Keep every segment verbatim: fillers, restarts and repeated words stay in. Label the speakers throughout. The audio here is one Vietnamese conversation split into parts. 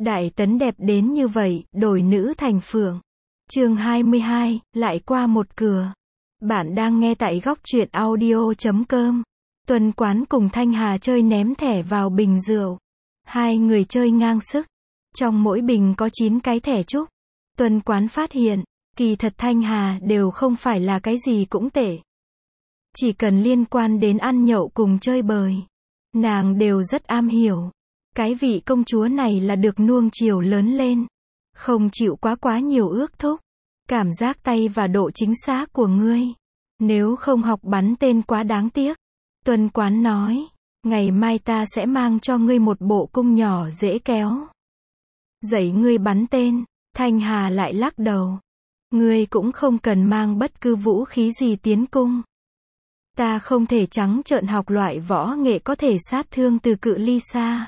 Speaker 1: Đại Tấn đẹp đến như vậy, đổi nữ thành phượng. Chương hai mươi hai, lại qua một cửa. Bạn đang nghe tại góc truyện audio chấm com. Tuần Quán cùng Thanh Hà chơi ném thẻ vào bình rượu. Hai người chơi ngang sức. Trong mỗi bình có chín cái thẻ trúc. Tuần Quán phát hiện, kỳ thật Thanh Hà đều không phải là cái gì cũng tệ. Chỉ cần liên quan đến ăn nhậu cùng chơi bời, nàng đều rất am hiểu. Cái vị công chúa này là được nuông chiều lớn lên, không chịu quá quá nhiều ước thúc. Cảm giác tay và độ chính xác của ngươi, nếu không học bắn tên quá đáng tiếc. Tuần Quán nói, ngày mai ta sẽ mang cho ngươi một bộ cung nhỏ dễ kéo. Dạy ngươi bắn tên. Thanh Hà lại lắc đầu. Ngươi cũng không cần mang bất cứ vũ khí gì tiến cung. Ta không thể trắng trợn học loại võ nghệ có thể sát thương từ cự ly xa.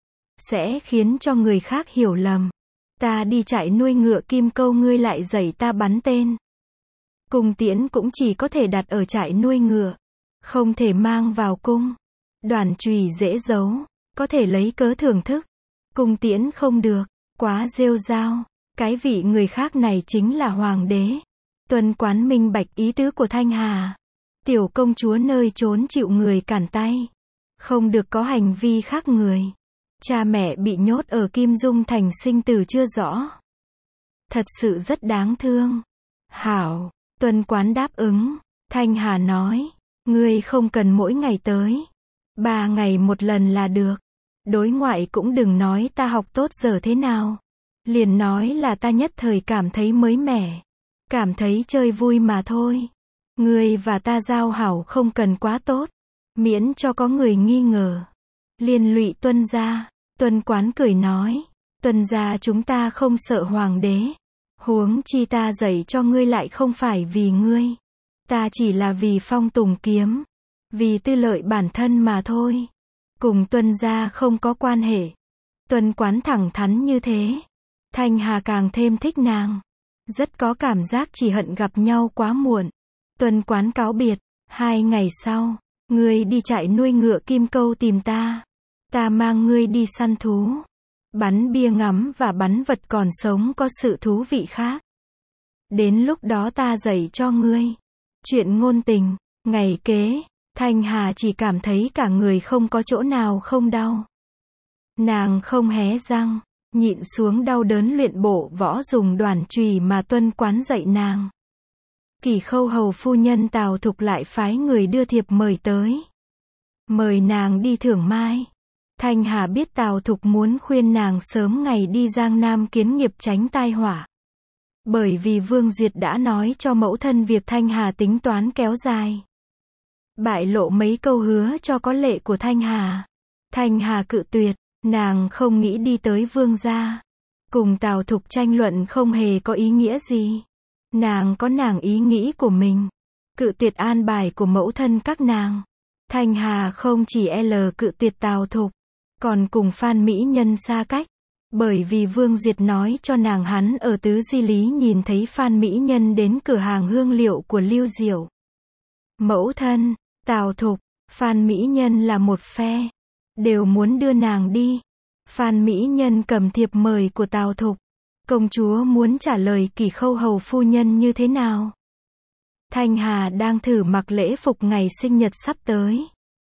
Speaker 1: Sẽ khiến cho người khác hiểu lầm. Ta đi trại nuôi ngựa Kim Câu, ngươi lại dạy ta bắn tên. Cung tiễn cũng chỉ có thể đặt ở trại nuôi ngựa, không thể mang vào cung. Đoàn chùy dễ giấu, có thể lấy cớ thưởng thức. Cung tiễn không được, quá rêu rao. Cái vị người khác này chính là hoàng đế. Tuần Quán minh bạch ý tứ của Thanh Hà. Tiểu công chúa nơi trốn chịu người cản tay, không được có hành vi khác người. Cha mẹ bị nhốt ở Kim Dung Thành sinh tử chưa rõ. Thật sự rất đáng thương. Hảo, Tuần Quán đáp ứng. Thanh Hà nói, ngươi không cần mỗi ngày tới. Ba ngày một lần là được. Đối ngoại cũng đừng nói ta học tốt giờ thế nào. Liền nói là ta nhất thời cảm thấy mới mẻ. Cảm thấy chơi vui mà thôi. Ngươi và ta giao hảo không cần quá tốt. Miễn cho có người nghi ngờ. Liên lụy Tuân gia. Tuần Quán cười nói, Tuân gia chúng ta không sợ hoàng đế. Huống chi ta dạy cho ngươi lại không phải vì ngươi. Ta chỉ là vì Phong Tùng kiếm. Vì tư lợi bản thân mà thôi. Cùng Tuân gia không có quan hệ. Tuần Quán thẳng thắn như thế. Thanh Hà càng thêm thích nàng. Rất có cảm giác chỉ hận gặp nhau quá muộn. Tuần Quán cáo biệt. Hai ngày sau, ngươi đi trại nuôi ngựa Kim Câu tìm ta. Ta mang ngươi đi săn thú. Bắn bia ngắm và bắn vật còn sống có sự thú vị khác. Đến lúc đó ta dạy cho ngươi. Chuyện ngôn tình. Ngày kế, Thanh Hà chỉ cảm thấy cả người không có chỗ nào không đau. Nàng không hé răng, nhịn xuống đau đớn luyện bộ võ dùng đoàn chùy mà Tuân Quán dạy nàng. Kỳ Khâu hầu phu nhân Tào Thục lại phái người đưa thiệp mời tới. Mời nàng đi thưởng mai. Thanh Hà biết Tào Thục muốn khuyên nàng sớm ngày đi Giang Nam kiến nghiệp tránh tai họa. Bởi vì Vương Duyệt đã nói cho mẫu thân việc Thanh Hà tính toán kéo dài. Bại lộ mấy câu hứa cho có lệ của Thanh Hà. Thanh Hà cự tuyệt, nàng không nghĩ đi tới Vương gia. Cùng Tào Thục tranh luận không hề có ý nghĩa gì. Nàng có nàng ý nghĩ của mình. Cự tuyệt an bài của mẫu thân các nàng. Thanh Hà không chỉ L cự tuyệt Tào Thục, còn cùng Phan Mỹ Nhân xa cách. Bởi vì Vương Duyệt nói cho nàng hắn ở Tứ Di Lý nhìn thấy Phan Mỹ Nhân đến cửa hàng hương liệu của Lưu Diệu. Mẫu thân, Tào Thục, Phan Mỹ Nhân là một phe. Đều muốn đưa nàng đi. Phan Mỹ Nhân cầm thiệp mời của Tào Thục. Công chúa muốn trả lời Kỳ Khâu hầu phu nhân như thế nào? Thanh Hà đang thử mặc lễ phục ngày sinh nhật sắp tới.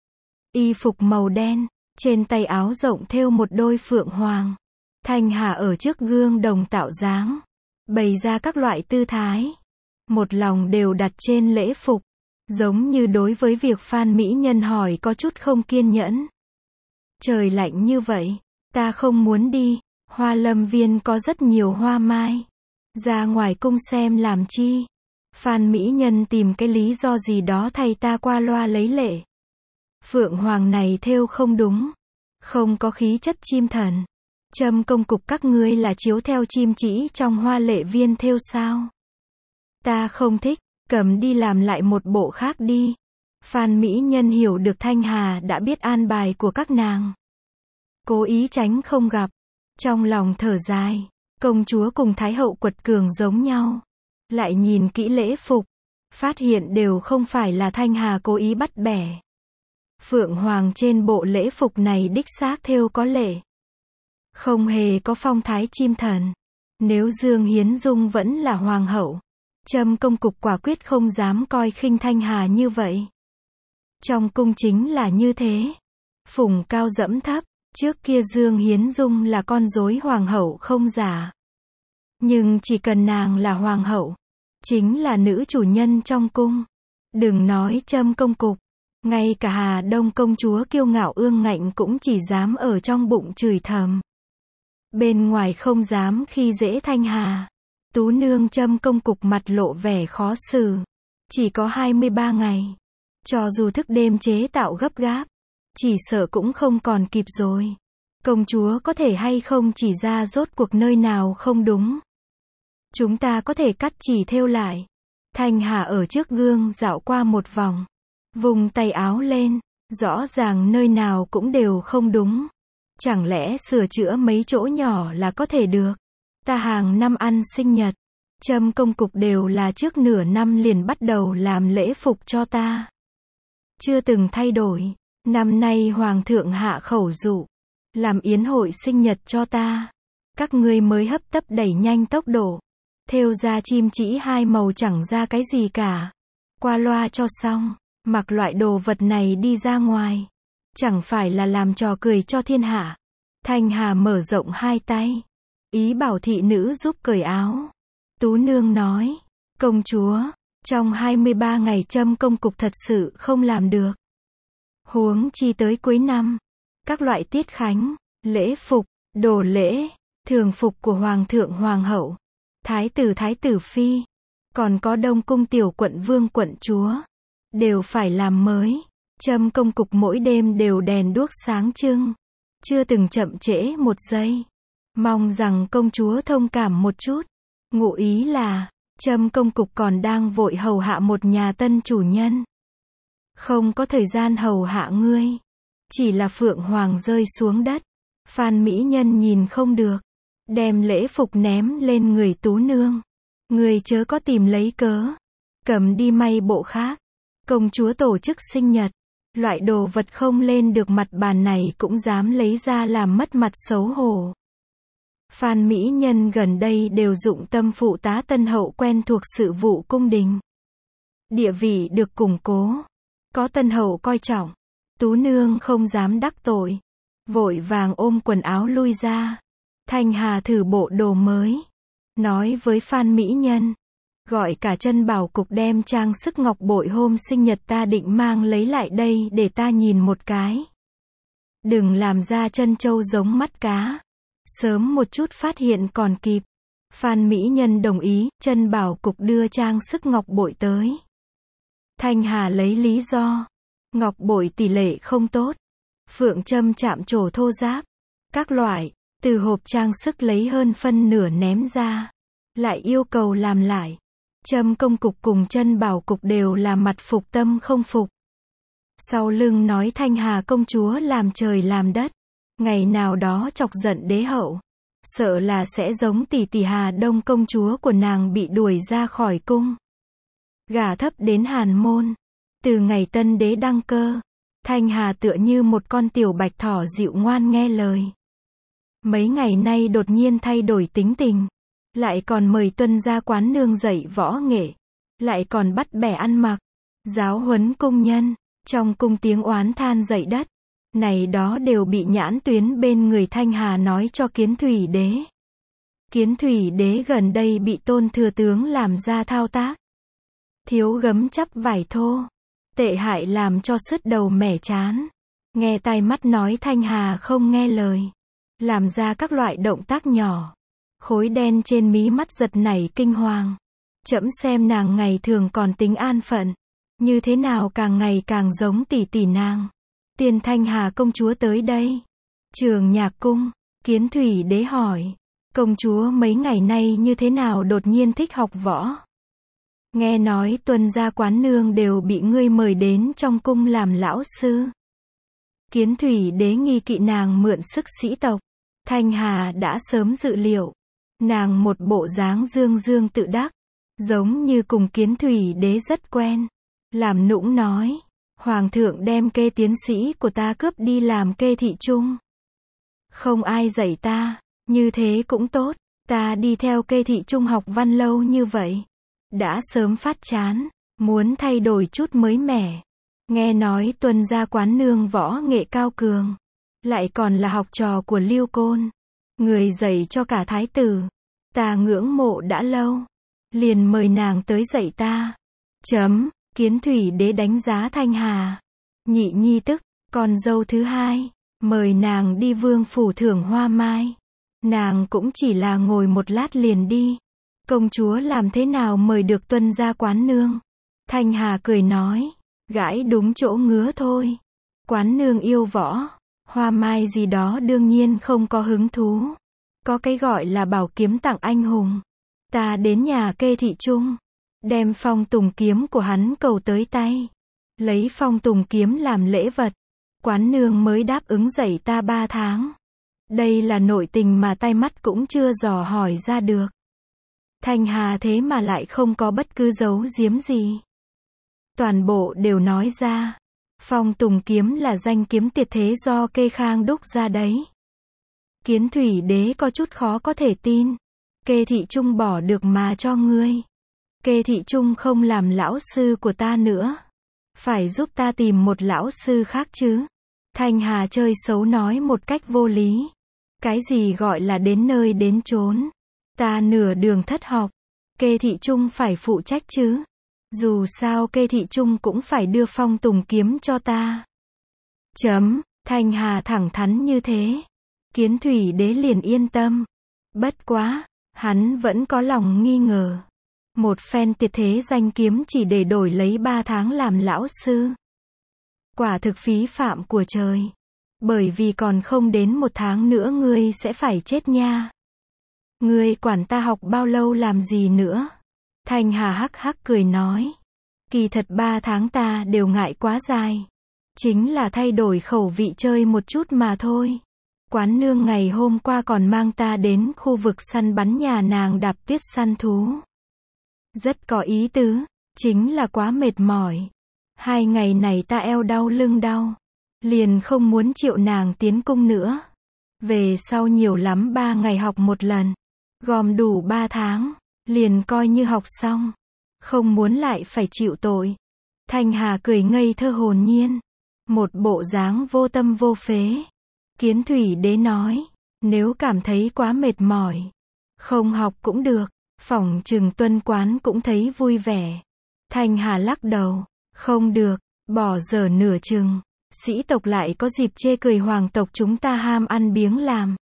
Speaker 1: Y phục màu đen, trên tay áo rộng thêu một đôi phượng hoàng. Thanh Hà ở trước gương đồng tạo dáng, bày ra các loại tư thái. Một lòng đều đặt trên lễ phục, giống như đối với việc Phan Mỹ Nhân hỏi có chút không kiên nhẫn. Trời lạnh như vậy, ta không muốn đi. Hoa Lâm Viên có rất nhiều hoa mai. Ra ngoài cung xem làm chi? Phan Mỹ Nhân tìm cái lý do gì đó thay ta qua loa lấy lệ. Phượng hoàng này thêu không đúng. Không có khí chất chim thần. Trâm công cục các ngươi là chiếu theo chim chỉ trong Hoa Lệ Viên thêu sao? Ta không thích, cầm đi làm lại một bộ khác đi. Phan Mỹ Nhân hiểu được Thanh Hà đã biết an bài của các nàng. Cố ý tránh không gặp. Trong lòng thở dài, công chúa cùng Thái hậu quật cường giống nhau. Lại nhìn kỹ lễ phục, phát hiện đều không phải là Thanh Hà cố ý bắt bẻ. Phượng hoàng trên bộ lễ phục này đích xác thêu có lệ. không hề có phong thái chim thần. Nếu Dương Hiến Dung vẫn là hoàng hậu, Trâm công cục quả quyết không dám coi khinh Thanh Hà như vậy. Trong cung chính là như thế. Phủng cao dẫm thấp, trước kia Dương Hiến Dung là con rối hoàng hậu không giả. Nhưng chỉ cần nàng là hoàng hậu, chính là nữ chủ nhân trong cung. Đừng nói Trâm công cục, ngay cả Hà Đông công chúa kiêu ngạo ương ngạnh cũng chỉ dám ở trong bụng chửi thầm. Bên ngoài không dám khi dễ Thanh Hà. Tú nương Trâm công cục mặt lộ vẻ khó xử. Chỉ có hai mươi ba ngày. Cho dù thức đêm chế tạo gấp gáp, chỉ sợ cũng không còn kịp rồi. Công chúa có thể hay không chỉ ra rốt cuộc nơi nào không đúng. Chúng ta có thể cắt chỉ thêu lại. Thanh Hà ở trước gương dạo qua một vòng. Vùng tay áo lên. Rõ ràng nơi nào cũng đều không đúng. Chẳng lẽ sửa chữa mấy chỗ nhỏ là có thể được. Ta hàng năm ăn sinh nhật. Trâm công cục đều là trước nửa năm liền bắt đầu làm lễ phục cho ta. Chưa từng thay đổi. Năm nay Hoàng thượng hạ khẩu dụ. Làm yến hội sinh nhật cho ta. Các ngươi mới hấp tấp đẩy nhanh tốc độ. Thêu ra chim chỉ hai màu chẳng ra cái gì cả. Qua loa cho xong. Mặc loại đồ vật này đi ra ngoài. Chẳng phải là làm trò cười cho thiên hạ. Thanh Hà mở rộng hai tay. Ý bảo thị nữ giúp cởi áo. Tú nương nói. Công chúa. Trong hai mươi ba ngày Trâm công cục thật sự không làm được. Huống chi tới cuối năm. Các loại tiết khánh, lễ phục, đồ lễ, thường phục của Hoàng thượng Hoàng hậu, Thái tử Thái tử Phi, còn có Đông cung tiểu quận vương quận chúa. Đều phải làm mới. Trâm công cục mỗi đêm đều đèn đuốc sáng trưng. Chưa từng chậm trễ một giây. Mong rằng công chúa thông cảm một chút. Ngụ ý là, Trâm công cục còn đang vội hầu hạ một nhà tân chủ nhân. Không có thời gian hầu hạ ngươi. Chỉ là Phượng Hoàng rơi xuống đất. Phan Mỹ Nhân nhìn không được. Đem lễ phục ném lên người Tú nương. Ngươi chớ có tìm lấy cớ. Cầm đi may bộ khác. Công chúa tổ chức sinh nhật. Loại đồ vật không lên được mặt bàn này cũng dám lấy ra làm mất mặt xấu hổ. Phan Mỹ Nhân gần đây đều dụng tâm phụ tá tân hậu quen thuộc sự vụ cung đình. Địa vị được củng cố. Có tân hậu coi trọng. Tú nương không dám đắc tội. Vội vàng ôm quần áo lui ra. Thanh Hà thử bộ đồ mới. Nói với Phan Mỹ Nhân. Gọi cả Trân Bảo cục đem trang sức ngọc bội hôm sinh nhật ta định mang lấy lại đây để ta nhìn một cái. Đừng làm ra chân trâu giống mắt cá. Sớm một chút phát hiện còn kịp. Phan Mỹ Nhân đồng ý, Trân Bảo cục đưa trang sức ngọc bội tới. Thanh Hà lấy lý do. Ngọc bội tỷ lệ không tốt. Phượng châm chạm trổ thô ráp. Các loại, từ hộp trang sức lấy hơn phân nửa ném ra. Lại yêu cầu làm lại. Trâm công cục cùng Trân Bảo cục đều là mặt phục tâm không phục. Sau lưng nói Thanh Hà công chúa làm trời làm đất. Ngày nào đó chọc giận đế hậu. Sợ là sẽ giống tỷ tỷ Hà Đông công chúa của nàng bị đuổi ra khỏi cung. Gả thấp đến Hàn môn. Từ ngày tân đế đăng cơ, Thanh Hà tựa như một con tiểu bạch thỏ dịu ngoan nghe lời. Mấy ngày nay đột nhiên thay đổi tính tình. Lại còn mời tuân ra quán nương dạy võ nghệ. Lại còn bắt bẻ ăn mặc. Giáo huấn cung nhân. Trong cung tiếng oán than dậy đất. Này đó đều bị nhãn tuyến bên người Thanh Hà nói cho Kiến Thủy đế. Kiến Thủy đế gần đây bị Tôn thừa tướng làm ra thao tác. Thiếu gấm chắp vải thô. Tệ hại làm cho sứt đầu mẻ chán. Nghe tai mắt nói Thanh Hà không nghe lời. Làm ra các loại động tác nhỏ. Khối đen trên mí mắt giật nảy kinh hoàng. Trẫm xem nàng ngày thường còn tính an phận. Như thế nào càng ngày càng giống tỷ tỷ nàng. Tiền Thanh Hà công chúa tới đây. Trường Nhạc cung, Kiến Thủy đế hỏi. Công chúa mấy ngày nay như thế nào đột nhiên thích học võ? Nghe nói tuân gia quán nương đều bị ngươi mời đến trong cung làm lão sư. Kiến Thủy đế nghi kỵ nàng mượn sức sĩ tộc. Thanh Hà đã sớm dự liệu. Nàng một bộ dáng dương dương tự đắc. Giống như cùng Kiến Thủy đế rất quen. Làm nũng nói. Hoàng thượng đem kê tiến sĩ của ta cướp đi làm kê thị trung. Không ai dạy ta, như thế cũng tốt, ta đi theo Kê Thị Trung học văn lâu như vậy. Đã sớm phát chán, muốn thay đổi chút mới mẻ. Nghe nói Tuân gia quán nương võ nghệ cao cường, lại còn là học trò của Lưu Côn, người dạy cho cả thái tử. Ta ngưỡng mộ đã lâu, liền mời nàng tới dạy ta. Chấm, Kiến Thủy Đế đánh giá Thanh Hà. Nhị nhi tức, con dâu thứ hai, mời nàng đi vương phủ thưởng hoa mai. Nàng cũng chỉ là ngồi một lát liền đi. Công chúa làm thế nào mời được Tuân gia quán nương? Thanh Hà cười nói, gãi đúng chỗ ngứa thôi. Quán nương yêu võ, hoa mai gì đó đương nhiên không có hứng thú. Có cái gọi là bảo kiếm tặng anh hùng. Ta đến nhà Kê Thị Trung, đem phong tùng kiếm của hắn cầu tới tay. Lấy phong tùng kiếm làm lễ vật. Quán nương mới đáp ứng dạy ta ba tháng. Đây là nội tình mà tai mắt cũng chưa dò hỏi ra được. Thanh Hà thế mà lại không có bất cứ giấu giếm gì. Toàn bộ đều nói ra. Phong tùng kiếm là danh kiếm tuyệt thế do Kê Khang đúc ra đấy. Kiến Thủy Đế có chút khó có thể tin. Kê Thị Trung bỏ được mà cho ngươi. Kê Thị Trung không làm lão sư của ta nữa. Phải giúp ta tìm một lão sư khác chứ. Thanh Hà chơi xấu nói một cách vô lý. Cái gì gọi là đến nơi đến chốn. Ta nửa đường thất học. Kê Thị Trung phải phụ trách chứ. Dù sao Kê Thị Trung cũng phải đưa phong tùng kiếm cho ta. Chấm, Thanh Hà thẳng thắn như thế. Kiến Thủy Đế liền yên tâm. Bất quá, hắn vẫn có lòng nghi ngờ. Một phen tuyệt thế danh kiếm chỉ để đổi lấy ba tháng làm lão sư. Quả thực phí phạm của trời. Bởi vì còn không đến một tháng nữa ngươi sẽ phải chết nha. Ngươi quản ta học bao lâu làm gì nữa? Thanh Hà hắc hắc cười nói. Kỳ thật ba tháng ta đều ngại quá dài. Chính là thay đổi khẩu vị chơi một chút mà thôi. Quán nương ngày hôm qua còn mang ta đến khu vực săn bắn nhà nàng đạp tuyết săn thú. Rất có ý tứ, chính là quá mệt mỏi. Hai ngày này ta eo đau lưng đau. Liền không muốn chịu nàng tiến cung nữa. Về sau nhiều lắm ba ngày học một lần. Gom đủ ba tháng, liền coi như học xong. Không muốn lại phải chịu tội. Thanh Hà cười ngây thơ hồn nhiên. Một bộ dáng vô tâm vô phế. Kiến Thủy Đế nói, nếu cảm thấy quá mệt mỏi, không học cũng được. Phỏng chừng Tuân quán cũng thấy vui vẻ. Thanh Hà lắc đầu, không được, bỏ dở nửa chừng. Sĩ tộc lại có dịp chê cười hoàng tộc chúng ta ham ăn biếng làm.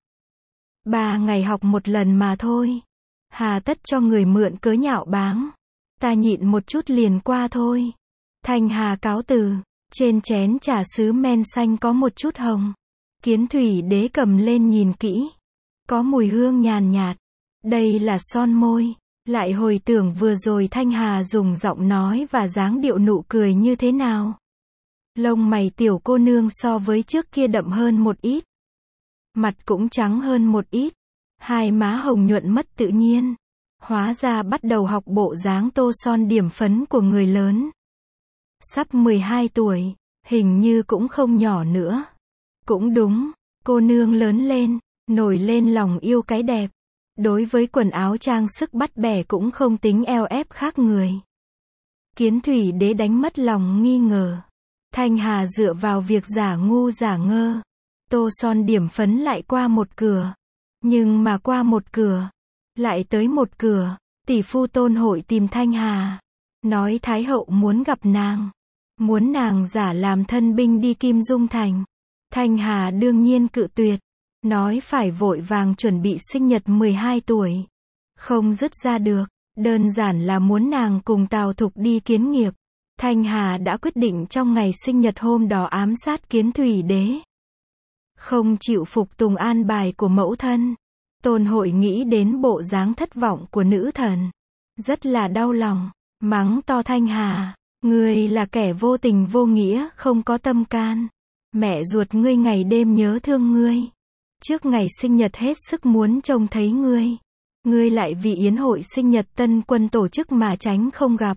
Speaker 1: Ba ngày học một lần mà thôi. Hà tất cho người mượn cớ nhạo báng. Ta nhịn một chút liền qua thôi. Thanh Hà cáo từ. Trên chén trà sứ men xanh có một chút hồng. Kiến Thủy Đế cầm lên nhìn kỹ. Có mùi hương nhàn nhạt. Đây là son môi. Lại hồi tưởng vừa rồi Thanh Hà dùng giọng nói và dáng điệu nụ cười như thế nào. Lông mày tiểu cô nương so với trước kia đậm hơn một ít. Mặt cũng trắng hơn một ít. Hai má hồng nhuận mất tự nhiên. Hóa ra bắt đầu học bộ dáng tô son điểm phấn của người lớn. Sắp mười hai tuổi, hình như cũng không nhỏ nữa. Cũng đúng, cô nương lớn lên, nổi lên lòng yêu cái đẹp. Đối với quần áo trang sức bắt bẻ cũng không tính eo ép khác người. Kiến Thủy Đế đánh mất lòng nghi ngờ. Thanh Hà dựa vào việc giả ngu giả ngơ. Tô son điểm phấn lại qua một cửa. Nhưng mà qua một cửa, lại tới một cửa. Tỷ phu Tôn Hội tìm Thanh Hà. Nói Thái hậu muốn gặp nàng. Muốn nàng giả làm thân binh đi Kim Dung Thành. Thanh Hà đương nhiên cự tuyệt. Nói phải vội vàng chuẩn bị sinh nhật mười hai tuổi. Không dứt ra được. Đơn giản là muốn nàng cùng Tào Thục đi kiến nghiệp. Thanh Hà đã quyết định trong ngày sinh nhật hôm đó ám sát Kiến Thủy Đế. Không chịu phục tùng an bài của mẫu thân. Tôn Hội nghĩ đến bộ dáng thất vọng của nữ thần. Rất là đau lòng. Mắng to Thanh Hà. Ngươi là kẻ vô tình vô nghĩa, không có tâm can. Mẹ ruột ngươi ngày đêm nhớ thương ngươi. Trước ngày sinh nhật hết sức muốn trông thấy ngươi. Ngươi lại vì yến hội sinh nhật tân quân tổ chức mà tránh không gặp.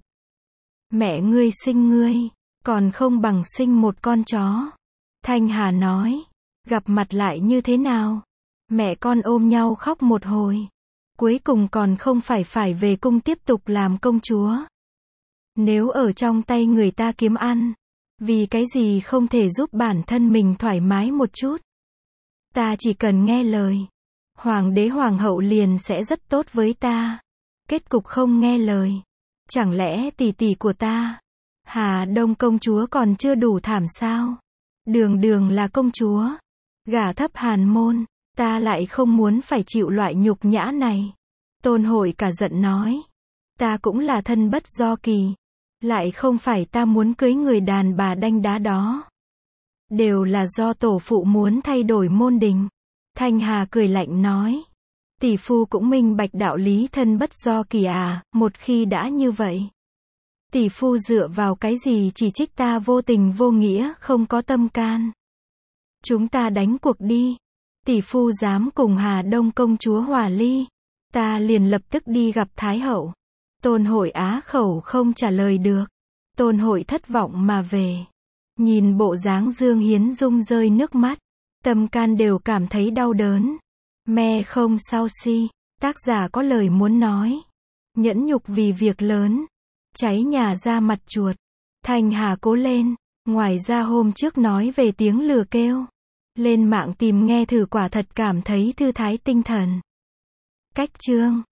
Speaker 1: Mẹ ngươi sinh ngươi, còn không bằng sinh một con chó. Thanh Hà nói, Gặp mặt lại như thế nào? Mẹ con ôm nhau khóc một hồi. Cuối cùng còn không phải phải về cung tiếp tục làm công chúa. Nếu ở trong tay người ta kiếm ăn, vì cái gì không thể giúp bản thân mình thoải mái một chút? Ta chỉ cần nghe lời. Hoàng đế hoàng hậu liền sẽ rất tốt với ta. Kết cục không nghe lời. Chẳng lẽ tỷ tỷ của ta, Hà Đông công chúa còn chưa đủ thảm sao? Đường đường là công chúa. Gả thấp hàn môn. Ta lại không muốn phải chịu loại nhục nhã này. Tôn Hội cả giận nói. Ta cũng là thân bất do kỳ. Lại không phải ta muốn cưới người đàn bà đanh đá đó. Đều là do tổ phụ muốn thay đổi môn đình. Thanh Hà cười lạnh nói. Tỷ phu cũng minh bạch đạo lý thân bất do kỳ à, một khi đã như vậy. Tỷ phu dựa vào cái gì chỉ trích ta vô tình vô nghĩa, không có tâm can. Chúng ta đánh cuộc đi. Tỷ phu dám cùng Hà Đông công chúa hòa ly, ta liền lập tức đi gặp Thái hậu. Tôn Hội á khẩu không trả lời được. Tôn Hội thất vọng mà về. Nhìn bộ dáng Dương Hiến Dung rơi nước mắt, tâm can đều cảm thấy đau đớn. Me không sao si, tác giả có lời muốn nói. Nhẫn nhục vì việc lớn, cháy nhà ra mặt chuột. Thanh Hà cố lên. Ngoài ra hôm trước nói về tiếng lừa kêu, lên mạng tìm nghe thử quả thật cảm thấy thư thái tinh thần. Cách chương